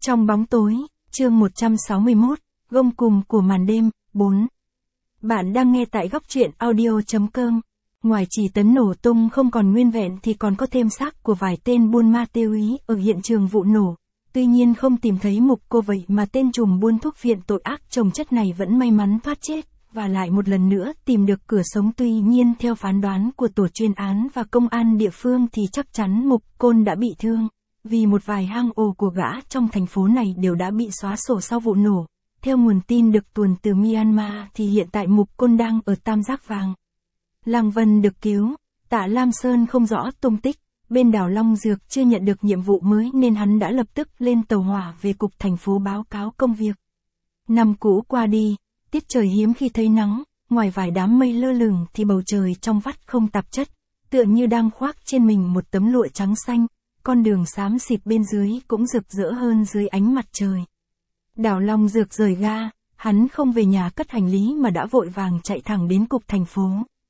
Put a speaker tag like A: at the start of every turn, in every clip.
A: Trong bóng tối, chương 161, gông cùm của màn đêm, 4. Bạn đang nghe tại góc truyện audio.com. Ngoài chỉ tấn nổ tung không còn nguyên vẹn thì còn có thêm xác của vài tên buôn ma tiêu ý ở hiện trường vụ nổ. Tuy nhiên không tìm thấy mục cô vậy mà tên trùm buôn thuốc viện tội ác trồng chất này vẫn may mắn thoát chết, và lại một lần nữa tìm được cửa sống. Tuy nhiên theo phán đoán của tổ chuyên án và công an địa phương thì chắc chắn Mục Côn đã bị thương. Vì một vài hang ổ của gã trong thành phố này đều đã bị xóa sổ sau vụ nổ. Theo nguồn tin được tuồn từ Myanmar thì hiện tại Mục Côn đang ở Tam Giác Vàng. Lăng Vân được cứu, Tạ Lam Sơn không rõ tung tích, bên đảo Long Dược chưa nhận được nhiệm vụ mới nên hắn đã lập tức lên tàu hỏa về cục thành phố báo cáo công việc. Năm cũ qua đi, tiết trời hiếm khi thấy nắng, ngoài vài đám mây lơ lửng thì bầu trời trong vắt không tạp chất, tựa như đang khoác trên mình một tấm lụa trắng xanh, con đường xám xịt bên dưới cũng rực rỡ hơn dưới ánh mặt trời. Đảo Long Dược rời ga, hắn không về nhà cất hành lý mà đã vội vàng chạy thẳng đến cục thành phố.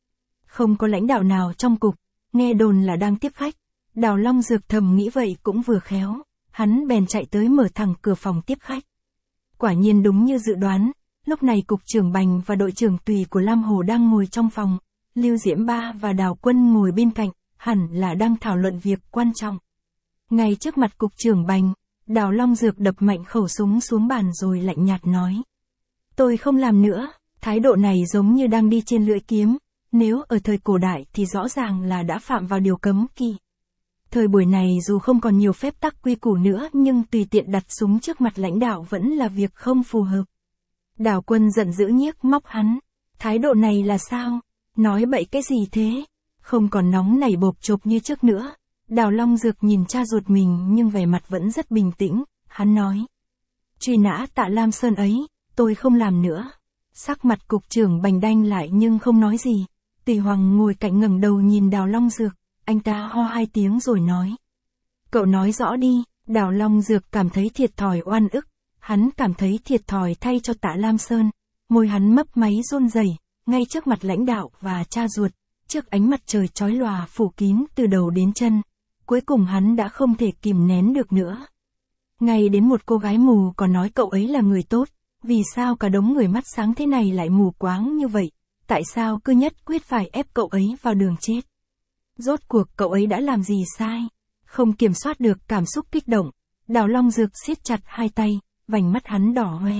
A: Không có lãnh đạo nào trong cục, nghe đồn là đang tiếp khách. Đảo Long Dược thầm nghĩ vậy cũng vừa khéo, hắn bèn chạy tới mở thẳng cửa phòng tiếp khách. Quả nhiên đúng như dự đoán, lúc này cục trưởng Bành và đội trưởng Tùy của Lam Hồ đang ngồi trong phòng, Lưu Diễm Ba và Đào Quân ngồi bên cạnh, hẳn là đang thảo luận việc quan trọng. Ngay trước mặt cục trưởng Bành, Đào Long Dược đập mạnh khẩu súng xuống bàn rồi lạnh nhạt nói: "Tôi không làm nữa." Thái độ này giống như đang đi trên lưỡi kiếm, nếu ở thời cổ đại thì rõ ràng là đã phạm vào điều cấm kỵ. Thời buổi này dù không còn nhiều phép tắc quy củ nữa nhưng tùy tiện đặt súng trước mặt lãnh đạo vẫn là việc không phù hợp. Đào Quân giận dữ nhiếc móc hắn: "Thái độ này là sao? Nói bậy cái gì thế?" Không còn nóng nảy bộp chộp như trước nữa. Đào Long Dược nhìn cha ruột mình nhưng vẻ mặt vẫn rất bình tĩnh, hắn nói: "Truy nã Tạ Lam Sơn ấy, tôi không làm nữa." Sắc mặt cục trưởng Bành đanh lại nhưng không nói gì. Tùy Hoàng ngồi cạnh ngẩng đầu nhìn Đào Long Dược, anh ta ho 2 tiếng rồi nói: "Cậu nói rõ đi." Đào Long Dược cảm thấy thiệt thòi oan ức, hắn cảm thấy thiệt thòi thay cho Tạ Lam Sơn, môi hắn mấp máy run rẩy, ngay trước mặt lãnh đạo và cha ruột, trước ánh mặt trời chói lòa phủ kín từ đầu đến chân. Cuối cùng hắn đã không thể kìm nén được nữa. Ngay đến một cô gái mù còn nói cậu ấy là người tốt, vì sao cả đống người mắt sáng thế này lại mù quáng như vậy? Tại sao cứ nhất quyết phải ép cậu ấy vào đường chết? Rốt cuộc cậu ấy đã làm gì sai? Không kiểm soát được cảm xúc kích động, Đào Long Dược siết chặt hai tay, vành mắt hắn đỏ hoe.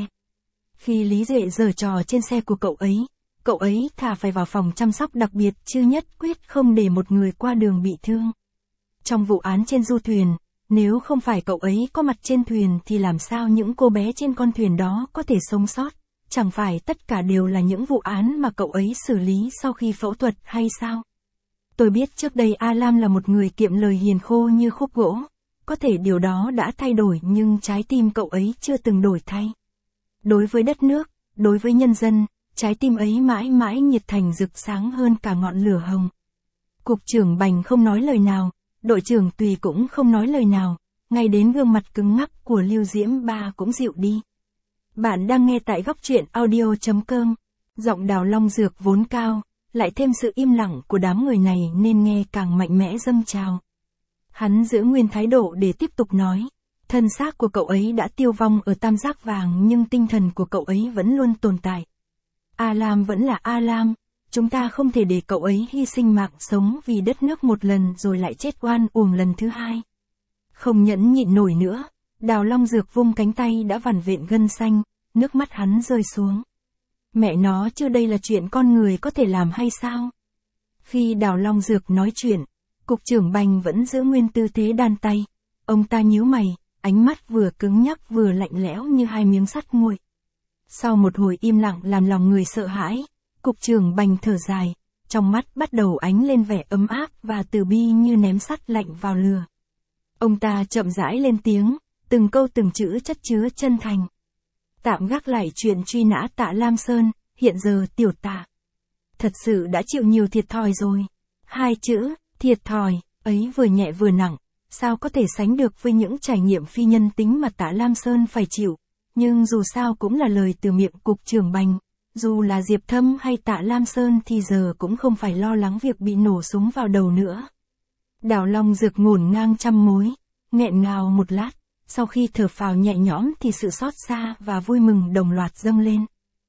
A: Khi Lý Duệ giở trò trên xe của cậu ấy thà phải vào phòng chăm sóc đặc biệt chứ nhất quyết không để một người qua đường bị thương. Trong vụ án trên du thuyền, nếu không phải cậu ấy có mặt trên thuyền thì làm sao những cô bé trên con thuyền đó có thể sống sót? Chẳng phải tất cả đều là những vụ án mà cậu ấy xử lý sau khi phẫu thuật hay sao? Tôi biết trước đây A Lam là một người kiệm lời hiền khô như khúc gỗ. Có thể điều đó đã thay đổi nhưng trái tim cậu ấy chưa từng đổi thay. Đối với đất nước, đối với nhân dân, trái tim ấy mãi mãi nhiệt thành rực sáng hơn cả ngọn lửa hồng." Cục trưởng Bành không nói lời nào, đội trưởng Tùy cũng không nói lời nào, ngay đến gương mặt cứng ngắc của Lưu Diễm Ba cũng dịu đi. Bạn đang nghe tại góc truyện audio.com. Giọng Đào Long Dược vốn cao, lại thêm sự im lặng của đám người này nên nghe càng mạnh mẽ dâng trào. Hắn giữ nguyên thái độ để tiếp tục nói: "Thân xác của cậu ấy đã tiêu vong ở Tam Giác Vàng nhưng tinh thần của cậu ấy vẫn luôn tồn tại. A Lam vẫn là A Lam, chúng ta không thể để cậu ấy hy sinh mạng sống vì đất nước một lần rồi lại chết oan uổng lần thứ hai." Không nhẫn nhịn nổi nữa, Đào Long Dược vung cánh tay đã vằn vện gân xanh, nước mắt hắn rơi xuống. Mẹ nó chứ đây là chuyện con người có thể làm hay sao? Khi Đào Long Dược nói chuyện, cục trưởng Bành vẫn giữ nguyên tư thế đan tay. Ông ta nhíu mày, ánh mắt vừa cứng nhắc vừa lạnh lẽo như hai miếng sắt nguội. Sau một hồi im lặng làm lòng người sợ hãi, cục trưởng Bành thở dài, trong mắt bắt đầu ánh lên vẻ ấm áp và từ bi như ném sắt lạnh vào lửa. Ông ta chậm rãi lên tiếng, từng câu từng chữ chất chứa chân thành: "Tạm gác lại chuyện truy nã Tạ Lam Sơn, hiện giờ tiểu Tạ thật sự đã chịu nhiều thiệt thòi rồi." Hai chữ, thiệt thòi, ấy vừa nhẹ vừa nặng, sao có thể sánh được với những trải nghiệm phi nhân tính mà Tạ Lam Sơn phải chịu, nhưng dù sao cũng là lời từ miệng cục trưởng Bành. Dù là Diệp Thâm hay Tạ Lam Sơn thì giờ cũng không phải lo lắng việc bị nổ súng vào đầu nữa. Đào Long Dược ngổn ngang trăm mối, nghẹn ngào một lát, Sau khi thở phào nhẹ nhõm thì sự xót xa và vui mừng đồng loạt dâng lên.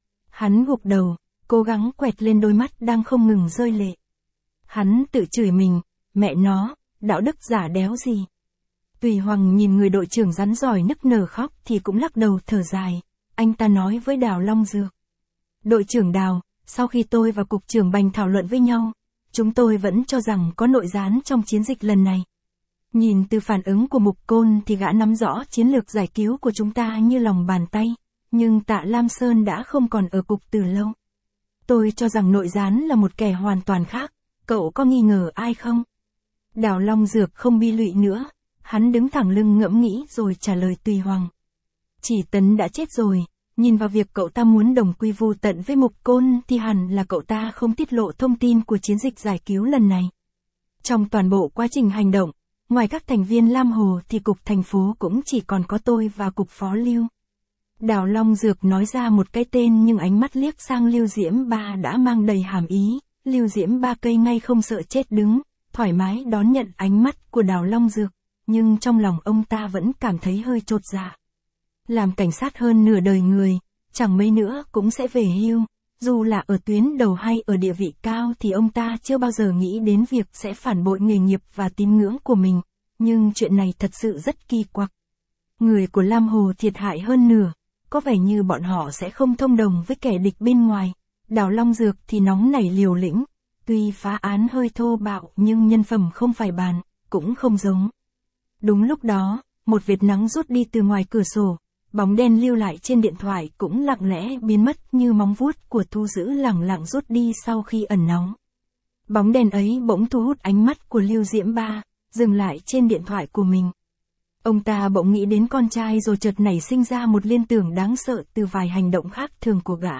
A: Hắn gục đầu, cố gắng quẹt lên đôi mắt đang không ngừng rơi lệ. Hắn tự chửi mình, mẹ nó, đạo đức giả đéo gì. Tùy Hoàng nhìn người đội trưởng rắn giỏi nức nở khóc thì cũng lắc đầu thở dài. Anh ta nói với Đào Long Dược. Đội trưởng Đào, sau khi tôi và cục trưởng Bành thảo luận với nhau, chúng tôi vẫn cho rằng có nội gián trong chiến dịch lần này. Nhìn từ phản ứng của Mục Côn thì gã nắm rõ chiến lược giải cứu của chúng ta như lòng bàn tay, nhưng Tạ Lam Sơn đã không còn ở cục từ lâu. Tôi cho rằng nội gián là một kẻ hoàn toàn khác, cậu có nghi ngờ ai không? Đào Long Dược không bi lụy nữa, hắn đứng thẳng lưng ngẫm nghĩ rồi trả lời Tùy Hoàng. Chỉ Tấn đã chết rồi, nhìn vào việc cậu ta muốn đồng quy vu tận với Mục Côn thì hẳn là cậu ta không tiết lộ thông tin của chiến dịch giải cứu lần này. Trong toàn bộ quá trình hành động, ngoài các thành viên Lam Hồ thì cục thành phố cũng chỉ còn có tôi và cục phó Lưu. Đào Long Dược nói ra một cái tên nhưng ánh mắt liếc sang Lưu Diễm Ba đã mang đầy hàm ý. Lưu Diễm Ba cây ngay không sợ chết đứng, thoải mái đón nhận ánh mắt của Đào Long Dược, nhưng trong lòng ông ta vẫn cảm thấy hơi chột dạ. Làm cảnh sát hơn nửa đời người, chẳng mấy nữa cũng sẽ về hưu, dù là ở tuyến đầu hay ở địa vị cao thì ông ta chưa bao giờ nghĩ đến việc sẽ phản bội nghề nghiệp và tín ngưỡng của mình, nhưng chuyện này thật sự rất kỳ quặc. Người của Lam Hồ thiệt hại hơn nửa, có vẻ như bọn họ sẽ không thông đồng với kẻ địch bên ngoài. Đào Long Dược thì nóng nảy liều lĩnh, tuy phá án hơi thô bạo nhưng nhân phẩm không phải bàn, cũng không giống. Đúng lúc đó, một vệt nắng rút đi từ ngoài cửa sổ, bóng đen lưu lại trên điện thoại cũng lặng lẽ biến mất như móng vuốt của Thu Dữ lẳng lặng rút đi sau khi ẩn náu. Bóng đen ấy bỗng thu hút ánh mắt của Lưu Diễm Ba, dừng lại trên điện thoại của mình. Ông ta bỗng nghĩ đến con trai rồi chợt nảy sinh ra một liên tưởng đáng sợ từ vài hành động khác thường của gã.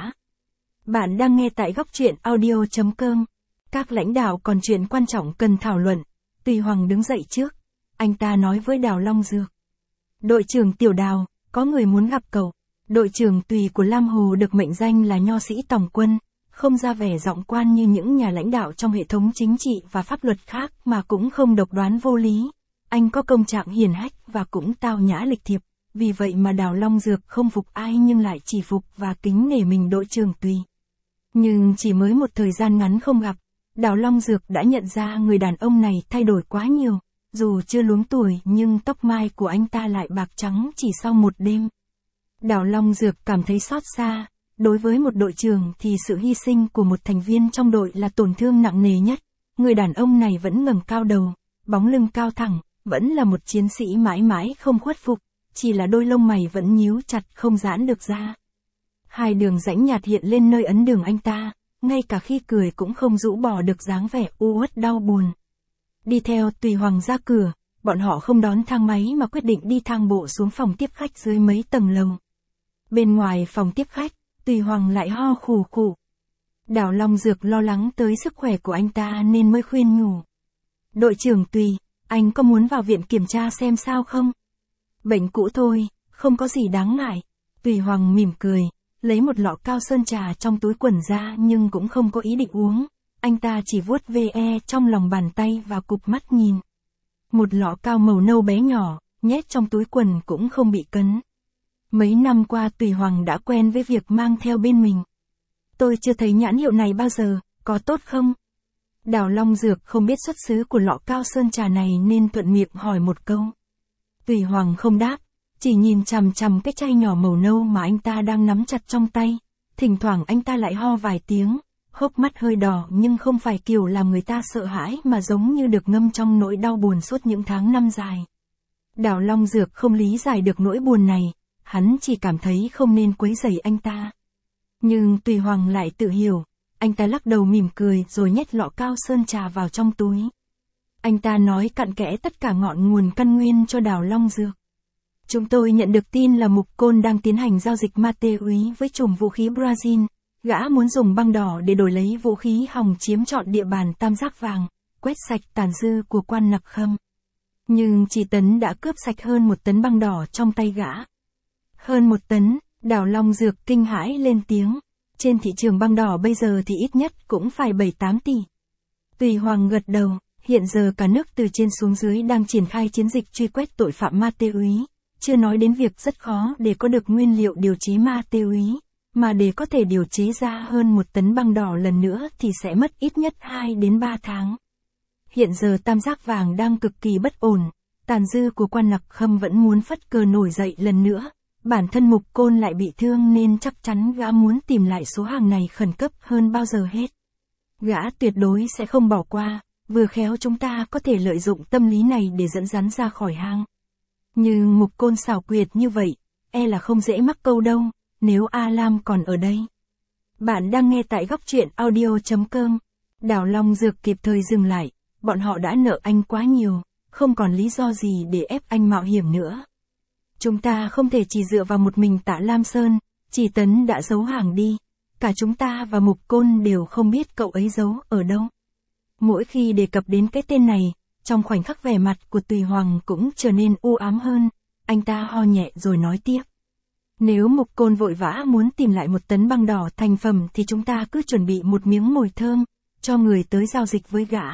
A: Bạn đang nghe tại góc truyện audio.com. Các lãnh đạo còn chuyện quan trọng cần thảo luận. Tùy Hoàng đứng dậy trước. Anh ta nói với Đào Long Dược. Đội trưởng Tiểu Đào, có người muốn gặp cậu. Đội trưởng Tùy của Lam Hồ được mệnh danh là nho sĩ tòng quân, không ra vẻ giọng quan như những nhà lãnh đạo trong hệ thống chính trị và pháp luật khác mà cũng không độc đoán vô lý. Anh có công trạng hiền hách và cũng tao nhã lịch thiệp, vì vậy mà Đào Long Dược không phục ai nhưng lại chỉ phục và kính nể mình đội trưởng Tùy. Nhưng chỉ mới một thời gian ngắn không gặp, Đào Long Dược đã nhận ra người đàn ông này thay đổi quá nhiều, dù chưa luống tuổi nhưng tóc mai của anh ta lại bạc trắng chỉ sau một đêm. Đào Long Dược cảm thấy xót xa, đối với một đội trưởng thì sự hy sinh của một thành viên trong đội là tổn thương nặng nề nhất. Người đàn ông này vẫn ngẩng cao đầu, bóng lưng cao thẳng, vẫn là một chiến sĩ mãi mãi không khuất phục, chỉ là đôi lông mày vẫn nhíu chặt không giãn được ra. Hai đường rãnh nhạt hiện lên nơi ấn đường anh ta, ngay cả khi cười cũng không rũ bỏ được dáng vẻ u uất đau buồn. Đi theo Tùy Hoàng ra cửa, bọn họ không đón thang máy mà quyết định đi thang bộ xuống phòng tiếp khách dưới mấy tầng lầu. Bên ngoài phòng tiếp khách, Tùy Hoàng lại ho khù khụ. Đào Long Dược lo lắng tới sức khỏe của anh ta nên mới khuyên nhủ. Đội trưởng Tùy, anh có muốn vào viện kiểm tra xem sao không? Bệnh cũ thôi, không có gì đáng ngại. Tùy Hoàng mỉm cười, lấy một lọ cao sơn trà trong túi quần ra nhưng cũng không có ý định uống. Anh ta chỉ vuốt ve trong lòng bàn tay và cụp mắt nhìn. Một lọ cao màu nâu bé nhỏ, nhét trong túi quần cũng không bị cấn. Mấy năm qua Tùy Hoàng đã quen với việc mang theo bên mình. Tôi chưa thấy nhãn hiệu này bao giờ, có tốt không? Đào Long Dược không biết xuất xứ của lọ cao sơn trà này nên thuận miệng hỏi một câu. Tùy Hoàng không đáp, chỉ nhìn chằm chằm cái chai nhỏ màu nâu mà anh ta đang nắm chặt trong tay. Thỉnh thoảng anh ta lại ho vài tiếng, hốc mắt hơi đỏ nhưng không phải kiểu làm người ta sợ hãi mà giống như được ngâm trong nỗi đau buồn suốt những tháng năm dài. Đào Long Dược không lý giải được nỗi buồn này, hắn chỉ cảm thấy không nên quấy rầy anh ta. Nhưng Tùy Hoàng lại tự hiểu, anh ta lắc đầu mỉm cười rồi nhét lọ cao sơn trà vào trong túi. Anh ta nói cặn kẽ tất cả ngọn nguồn căn nguyên cho Đào Long Dược. Chúng tôi nhận được tin là Mục Côn đang tiến hành giao dịch ma túy với chùm vũ khí Brazil. Gã muốn dùng băng đỏ để đổi lấy vũ khí hòng chiếm trọn địa bàn Tam Giác Vàng, quét sạch tàn dư của quan Nặc Khâm. Nhưng Chỉ Tấn đã cướp sạch hơn 1 tấn băng đỏ trong tay gã. Hơn 1 tấn, Đào Long Dược kinh hãi lên tiếng. Trên thị trường băng đỏ bây giờ thì ít nhất cũng phải 7-8 tỷ. Tùy Hoàng gật đầu, hiện giờ cả nước từ trên xuống dưới đang triển khai chiến dịch truy quét tội phạm ma túy. chưa nói đến việc rất khó để có được nguyên liệu điều chế ma túy, mà để có thể điều chế ra hơn 1 tấn băng đỏ lần nữa thì sẽ mất ít nhất 2 đến 3 tháng. Hiện giờ tam giác vàng đang cực kỳ bất ổn, tàn dư của quan Nặc Khâm vẫn muốn phất cờ nổi dậy lần nữa, bản thân Mục Côn lại bị thương nên chắc chắn gã muốn tìm lại số hàng này khẩn cấp hơn bao giờ hết. Gã tuyệt đối sẽ không bỏ qua, vừa khéo chúng ta có thể lợi dụng tâm lý này để dẫn rắn ra khỏi hang. Nhưng Mục Côn xảo quyệt như vậy, e là không dễ mắc câu đâu, nếu A Lam còn ở đây. Bạn đang nghe tại góc truyện audio.com. Đào Long Dược kịp thời dừng lại, bọn họ đã nợ anh quá nhiều, không còn lý do gì để ép anh mạo hiểm nữa. Chúng ta không thể chỉ dựa vào một mình Tạ Lam Sơn, Chỉ Tấn đã giấu hàng đi, cả chúng ta và Mục Côn đều không biết cậu ấy giấu ở đâu. Mỗi khi đề cập đến cái tên này, trong khoảnh khắc vẻ mặt của Tùy Hoàng cũng trở nên u ám hơn, anh ta ho nhẹ rồi nói tiếp. Nếu Mục Côn vội vã muốn tìm lại 1 tấn băng đỏ thành phẩm thì chúng ta cứ chuẩn bị một miếng mồi thơm, cho người tới giao dịch với gã.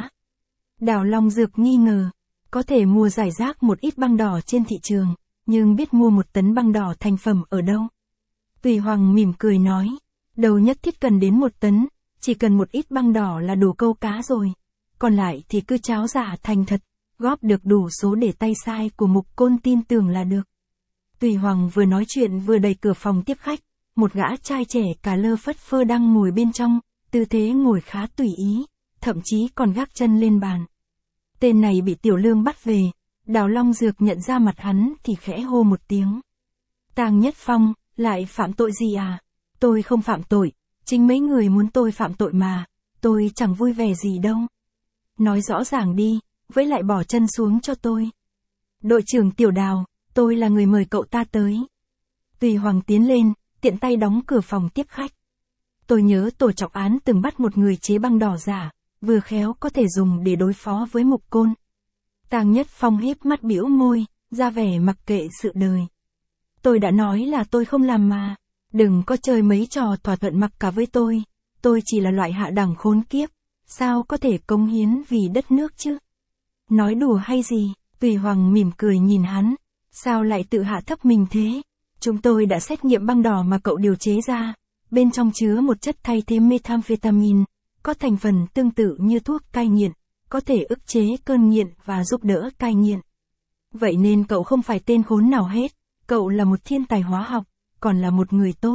A: Đào Long Dược nghi ngờ, có thể mua giải rác một ít băng đỏ trên thị trường, nhưng biết mua 1 tấn băng đỏ thành phẩm ở đâu. Tùy Hoàng mỉm cười nói, đâu nhất thiết cần đến 1 tấn, chỉ cần một ít băng đỏ là đủ câu cá rồi, còn lại thì cứ tráo giả thành thật, góp được đủ số để tay sai của Mục Côn tin tưởng là được. Tùy Hoàng vừa nói chuyện vừa đẩy cửa phòng tiếp khách, một gã trai trẻ cà lơ phất phơ đang ngồi bên trong, tư thế ngồi khá tùy ý, thậm chí còn gác chân lên bàn. Tên này bị Tiểu Lương bắt về, Đào Long Dược nhận ra mặt hắn thì khẽ hô một tiếng. Tang Nhất Phong, lại phạm tội gì à? Tôi không phạm tội, chính mấy người muốn tôi phạm tội mà, tôi chẳng vui vẻ gì đâu. Nói rõ ràng đi, với lại bỏ chân xuống cho tôi. Đội trưởng Tiểu Đào, tôi là người mời cậu ta tới. Tùy Hoàng tiến lên, tiện tay đóng cửa phòng tiếp khách. Tôi nhớ tổ trọng án từng bắt một người chế băng đỏ giả, vừa khéo có thể dùng để đối phó với Mục Côn. Tang Nhất Phong híp mắt bĩu môi, ra vẻ mặc kệ sự đời. Tôi đã nói là tôi không làm mà, đừng có chơi mấy trò thỏa thuận mặc cả với tôi chỉ là loại hạ đẳng khốn kiếp, sao có thể cống hiến vì đất nước chứ? Nói đùa hay gì? Tùy Hoàng mỉm cười nhìn hắn, sao lại tự hạ thấp mình thế? Chúng tôi đã xét nghiệm băng đỏ mà cậu điều chế ra, bên trong chứa một chất thay thế methamphetamine, có thành phần tương tự như thuốc cai nghiện, có thể ức chế cơn nghiện và giúp đỡ cai nghiện. Vậy nên cậu không phải tên khốn nào hết, cậu là một thiên tài hóa học, còn là một người tốt.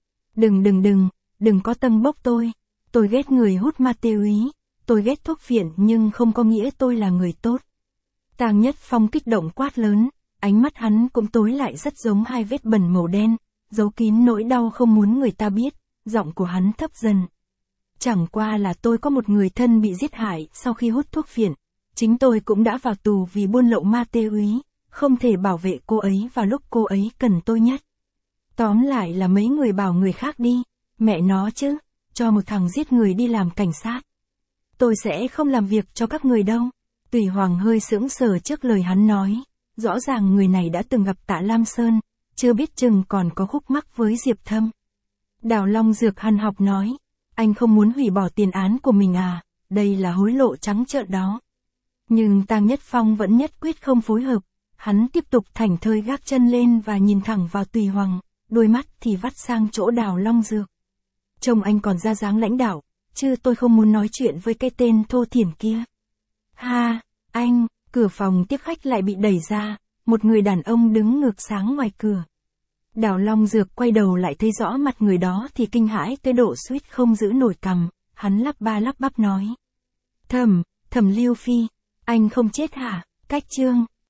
A: Đừng có tâng bốc tôi ghét người hút ma túy, tôi ghét thuốc phiện nhưng không có nghĩa tôi là người tốt. Tang Nhất Phong kích động quát lớn, ánh mắt hắn cũng tối lại rất giống 2 vết bẩn màu đen, giấu kín nỗi đau không muốn người ta biết, giọng của hắn thấp dần. Chẳng qua là tôi có một người thân bị giết hại sau khi hút thuốc phiện, chính tôi cũng đã vào tù vì buôn lậu ma túy, không thể bảo vệ cô ấy vào lúc cô ấy cần tôi nhất. Tóm lại là mấy người bảo người khác đi, mẹ nó chứ, cho một thằng giết người đi làm cảnh sát. Tôi sẽ không làm việc cho các người đâu. Tùy Hoàng hơi sững sờ trước lời hắn nói, rõ ràng người này đã từng gặp Tạ Lam Sơn, chưa biết chừng còn có khúc mắc với Diệp Thâm. Đào Long Dược hằn học nói, anh không muốn hủy bỏ tiền án của mình à, đây là hối lộ trắng trợn đó. Nhưng Tang Nhất Phong vẫn nhất quyết không phối hợp, hắn tiếp tục thảnh thơi gác chân lên và nhìn thẳng vào Tùy Hoàng, đôi mắt thì vắt sang chỗ Đào Long Dược. Trông anh còn ra dáng lãnh đạo, chứ tôi không muốn nói chuyện với cái tên thô thiển kia. Ha, anh, cửa phòng tiếp khách lại bị đẩy ra, một người đàn ông đứng ngược sáng ngoài cửa. Đào Long Dược quay đầu lại thấy rõ mặt người đó thì kinh hãi tới độ suýt không giữ nổi cằm, hắn lắp ba lắp bắp nói. Thẩm Lưu Phi, anh không chết hả? Cách Trương,